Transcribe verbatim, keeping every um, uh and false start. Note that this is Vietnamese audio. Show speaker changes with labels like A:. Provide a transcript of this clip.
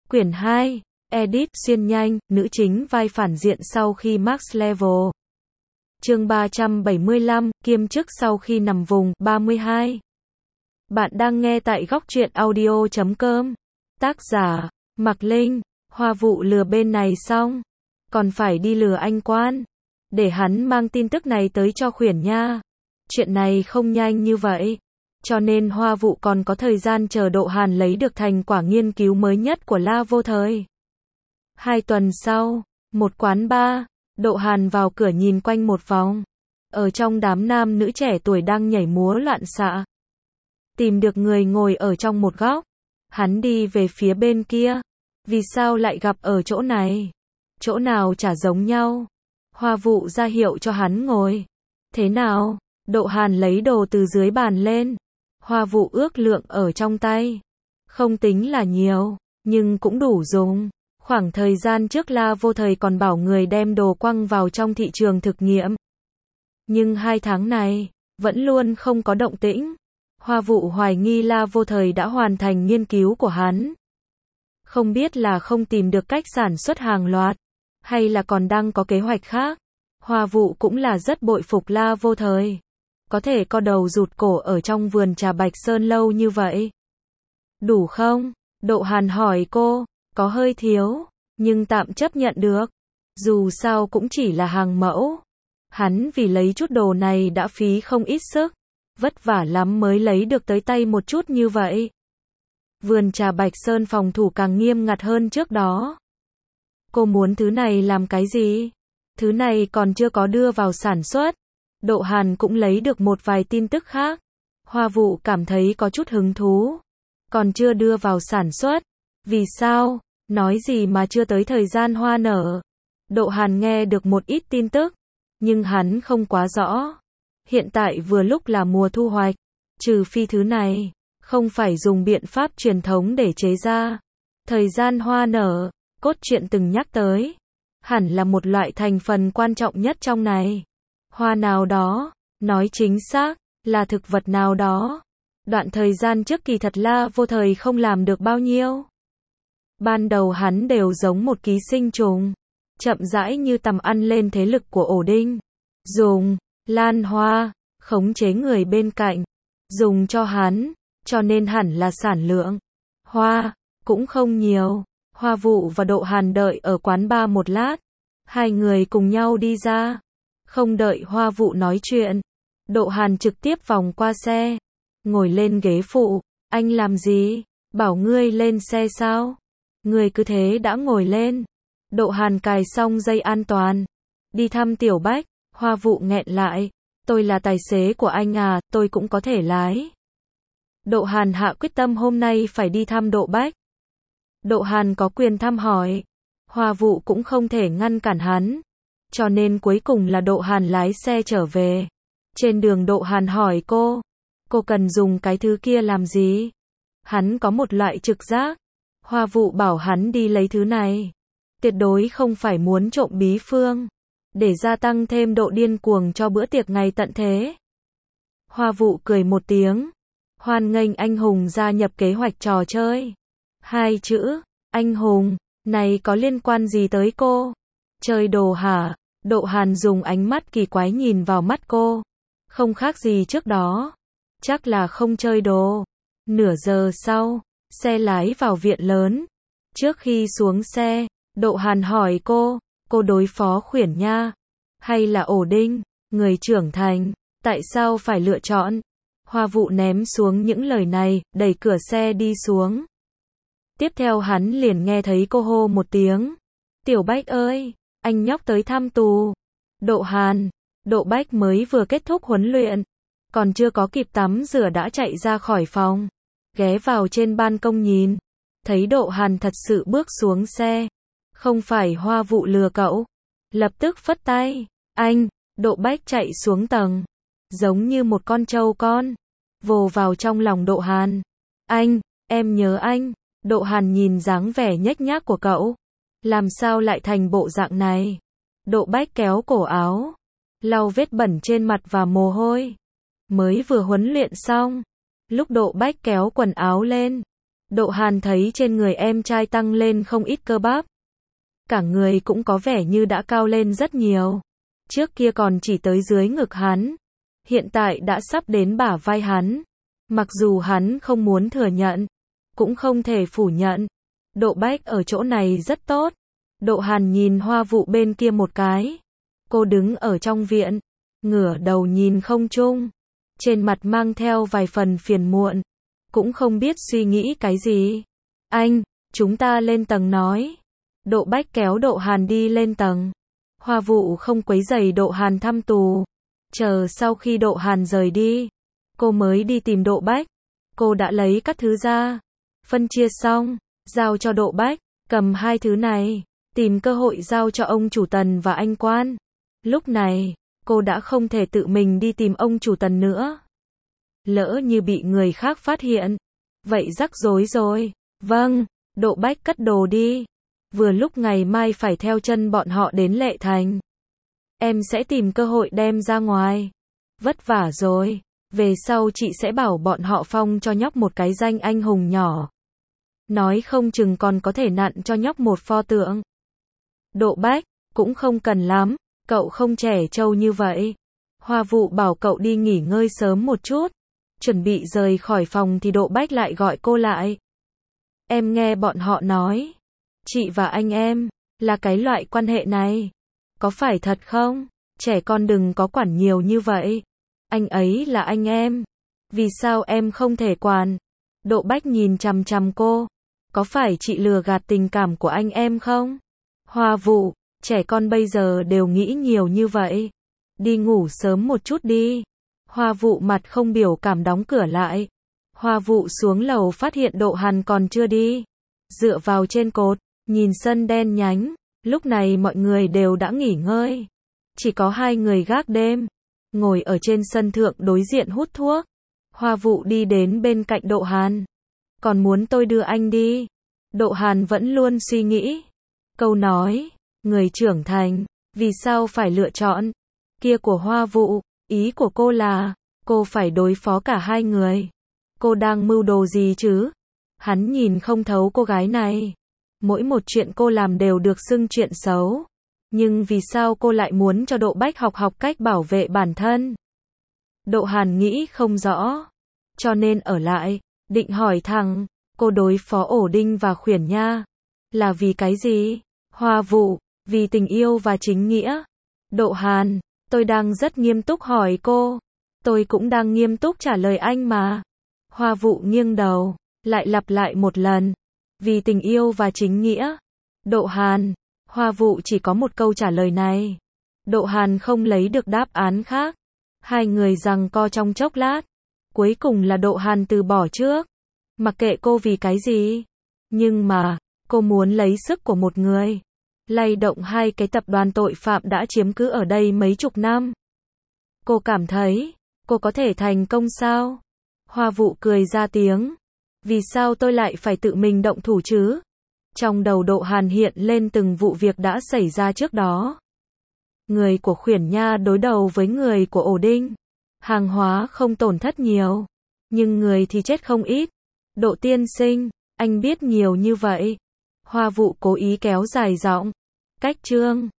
A: Quyển hai, Edit, xuyên nhanh, nữ chính vai phản diện sau khi max level. Chương ba trăm bảy mươi lăm, kiêm chức sau khi nằm vùng, ba mươi hai. Bạn đang nghe tại góc truyện audio chấm com. Tác giả, Mạc Linh. Hoa Vụ lừa bên này xong, còn phải đi lừa anh Quan, để hắn mang tin tức này tới cho Khuyển Nha. Chuyện này không nhanh như vậy, cho nên Hoa Vụ còn có thời gian chờ Độ Hàn lấy được thành quả nghiên cứu mới nhất của La Vô Thời. Hai tuần sau, một quán bar, Độ Hàn vào cửa nhìn quanh một vòng. Ở trong đám nam nữ trẻ tuổi đang nhảy múa loạn xạ, tìm được người ngồi ở trong một góc. Hắn đi về phía bên kia. Vì sao lại gặp ở chỗ này? Chỗ nào chả giống nhau. Hoa Vụ ra hiệu cho hắn ngồi. Thế nào? Độ Hàn lấy đồ từ dưới bàn lên. Hoa Vụ ước lượng ở trong tay. Không tính là nhiều, nhưng cũng đủ dùng. Khoảng thời gian trước La Vô Thời còn bảo người đem đồ quăng vào trong thị trường thực nghiệm. Nhưng hai tháng này, vẫn luôn không có động tĩnh. Hoa Vụ hoài nghi La Vô Thời đã hoàn thành nghiên cứu của hắn. Không biết là không tìm được cách sản xuất hàng loạt, hay là còn đang có kế hoạch khác. Hoa Vụ cũng là rất bội phục La Vô Thời. Có thể co đầu rụt cổ ở trong vườn trà Bạch Sơn lâu như vậy. Đủ không? Độ Hàn hỏi cô, có hơi thiếu, nhưng tạm chấp nhận được. Dù sao cũng chỉ là hàng mẫu. Hắn vì lấy chút đồ này đã phí không ít sức. Vất vả lắm mới lấy được tới tay một chút như vậy. Vườn trà Bạch Sơn phòng thủ càng nghiêm ngặt hơn trước đó. Cô muốn thứ này làm cái gì? Thứ này còn chưa có đưa vào sản xuất. Độ Hàn cũng lấy được một vài tin tức khác. Hoa Vụ cảm thấy có chút hứng thú. Còn chưa đưa vào sản xuất. Vì sao? Nói gì mà chưa tới thời gian hoa nở? Độ Hàn nghe được một ít tin tức, nhưng hắn không quá rõ. Hiện tại vừa lúc là mùa thu hoạch. Trừ phi thứ này không phải dùng biện pháp truyền thống để chế ra. Thời gian hoa nở, cốt truyện từng nhắc tới, hẳn là một loại thành phần quan trọng nhất trong này. Hoa nào đó, nói chính xác, là thực vật nào đó. Đoạn thời gian trước kỳ thật La Vô Thời không làm được bao nhiêu. Ban đầu hắn đều giống một ký sinh trùng, chậm rãi như tầm ăn lên thế lực của ổ đinh. Dùng lan hoa, khống chế người bên cạnh, dùng cho hắn, cho nên hẳn là sản lượng hoa cũng không nhiều. Hoa Vụ và Độ Hàn đợi ở quán bar một lát, hai người cùng nhau đi ra. Không đợi Hoa Vụ nói chuyện, Độ Hàn trực tiếp vòng qua xe, ngồi lên ghế phụ. Anh làm gì? Bảo ngươi lên xe sao? Ngươi cứ thế đã ngồi lên. Độ Hàn cài xong dây an toàn, đi thăm Tiểu Bách. Hoa Vụ nghẹn lại, tôi là tài xế của anh à, tôi cũng có thể lái. Độ Hàn hạ quyết tâm hôm nay phải đi thăm Độ Bách. Độ Hàn có quyền thăm hỏi, Hoa Vụ cũng không thể ngăn cản hắn, cho nên cuối cùng là Độ Hàn lái xe trở về. Trên đường Độ Hàn hỏi cô, cô cần dùng cái thứ kia làm gì? Hắn có một loại trực giác. Hoa Vụ bảo hắn đi lấy thứ này, tuyệt đối không phải muốn trộm bí phương, để gia tăng thêm độ điên cuồng cho bữa tiệc ngày tận thế. Hoa Vụ cười một tiếng, hoan nghênh anh hùng gia nhập kế hoạch trò chơi. Hai chữ, anh hùng, này có liên quan gì tới cô? Chơi đồ hả? Độ Hàn dùng ánh mắt kỳ quái nhìn vào mắt cô. Không khác gì trước đó. Chắc là không chơi đồ. Nửa giờ sau, xe lái vào viện lớn. Trước khi xuống xe, Độ Hàn hỏi cô, cô đối phó Khuyển Nha, hay là ổ đinh, người trưởng thành, tại sao phải lựa chọn? Hoa Vụ ném xuống những lời này, đẩy cửa xe đi xuống. Tiếp theo hắn liền nghe thấy cô hô một tiếng. Tiểu Bách ơi, anh nhóc tới thăm tù. Độ Hàn, Độ Bách mới vừa kết thúc huấn luyện, còn chưa có kịp tắm rửa đã chạy ra khỏi phòng, ghé vào trên ban công nhìn, thấy Độ Hàn thật sự bước xuống xe. Không phải Hoa Vụ lừa cậu. Lập tức phất tay. Anh, Độ Bách chạy xuống tầng, giống như một con trâu con, vồ vào trong lòng Độ Hàn. Anh, em nhớ anh. Độ Hàn nhìn dáng vẻ nhếch nhác của cậu, làm sao lại thành bộ dạng này? Độ Bách kéo cổ áo, lau vết bẩn trên mặt và mồ hôi. Mới vừa huấn luyện xong. Lúc Độ Bách kéo quần áo lên, Độ Hàn thấy trên người em trai tăng lên không ít cơ bắp. Cả người cũng có vẻ như đã cao lên rất nhiều. Trước kia còn chỉ tới dưới ngực hắn. Hiện tại đã sắp đến bả vai hắn. Mặc dù hắn không muốn thừa nhận, cũng không thể phủ nhận. Độ Bách ở chỗ này rất tốt. Độ Hàn nhìn Hoa Vụ bên kia một cái. Cô đứng ở trong viện, ngửa đầu nhìn không trung. Trên mặt mang theo vài phần phiền muộn. Cũng không biết suy nghĩ cái gì. Anh, chúng ta lên tầng nói. Độ Bách kéo Độ Hàn đi lên tầng. Hoa Vụ không quấy rầy Độ Hàn thăm tù. Chờ sau khi Độ Hàn rời đi, cô mới đi tìm Độ Bách. Cô đã lấy các thứ ra, phân chia xong, giao cho Độ Bách, cầm hai thứ này, tìm cơ hội giao cho ông chủ Tần và anh Quan. Lúc này, cô đã không thể tự mình đi tìm ông chủ Tần nữa. Lỡ như bị người khác phát hiện, vậy rắc rối rồi. Vâng, Độ Bách cất đồ đi. Vừa lúc ngày mai phải theo chân bọn họ đến Lệ Thành. Em sẽ tìm cơ hội đem ra ngoài. Vất vả rồi. Về sau chị sẽ bảo bọn họ phong cho nhóc một cái danh anh hùng nhỏ. Nói không chừng còn có thể nặn cho nhóc một pho tượng. Độ Bách, cũng không cần lắm, cậu không trẻ trâu như vậy. Hoa Vụ bảo cậu đi nghỉ ngơi sớm một chút. Chuẩn bị rời khỏi phòng thì Độ Bách lại gọi cô lại. Em nghe bọn họ nói, chị và anh em, là cái loại quan hệ này. Có phải thật không? Trẻ con đừng có quản nhiều như vậy. Anh ấy là anh em. Vì sao em không thể quản? Độ Bách nhìn chằm chằm cô. Có phải chị lừa gạt tình cảm của anh em không? Hoa Vụ, trẻ con bây giờ đều nghĩ nhiều như vậy. Đi ngủ sớm một chút đi. Hoa Vụ mặt không biểu cảm đóng cửa lại. Hoa Vụ xuống lầu phát hiện Độ Hàn còn chưa đi. Dựa vào trên cột, nhìn sân đen nhánh. Lúc này mọi người đều đã nghỉ ngơi. Chỉ có hai người gác đêm. Ngồi ở trên sân thượng đối diện hút thuốc. Hoa Vụ đi đến bên cạnh Độ Hàn. Còn muốn tôi đưa anh đi? Độ Hàn vẫn luôn suy nghĩ. Câu nói, người trưởng thành, vì sao phải lựa chọn? Kia của Hoa Vụ, ý của cô là, cô phải đối phó cả hai người. Cô đang mưu đồ gì chứ? Hắn nhìn không thấu cô gái này. Mỗi một chuyện cô làm đều được xưng chuyện xấu. Nhưng vì sao cô lại muốn cho Độ Bách học học cách bảo vệ bản thân? Độ Hàn nghĩ không rõ. Cho nên ở lại, định hỏi thẳng, cô đối phó Ổ Đinh và Khuyển Nha. Là vì cái gì? Hoa Vụ, vì tình yêu và chính nghĩa. Độ Hàn, tôi đang rất nghiêm túc hỏi cô. Tôi cũng đang nghiêm túc trả lời anh mà. Hoa Vụ nghiêng đầu, lại lặp lại một lần. Vì tình yêu và chính nghĩa. Độ Hàn, Hoa Vụ chỉ có một câu trả lời này. Độ Hàn không lấy được đáp án khác. Hai người giằng co trong chốc lát. Cuối cùng là Độ Hàn từ bỏ trước. Mặc kệ cô vì cái gì. Nhưng mà, cô muốn lấy sức của một người. Lay động hai cái tập đoàn tội phạm đã chiếm cứ ở đây mấy chục năm. Cô cảm thấy, cô có thể thành công sao? Hoa Vụ cười ra tiếng. Vì sao tôi lại phải tự mình động thủ chứ? Trong đầu Độ Hàn hiện lên từng vụ việc đã xảy ra trước đó. Người của Khuyển Nha đối đầu với người của Ổ Đinh. Hàng hóa không tổn thất nhiều. Nhưng người thì chết không ít. Độ tiên sinh, anh biết nhiều như vậy. Hoa Vụ cố ý kéo dài giọng. Cách chương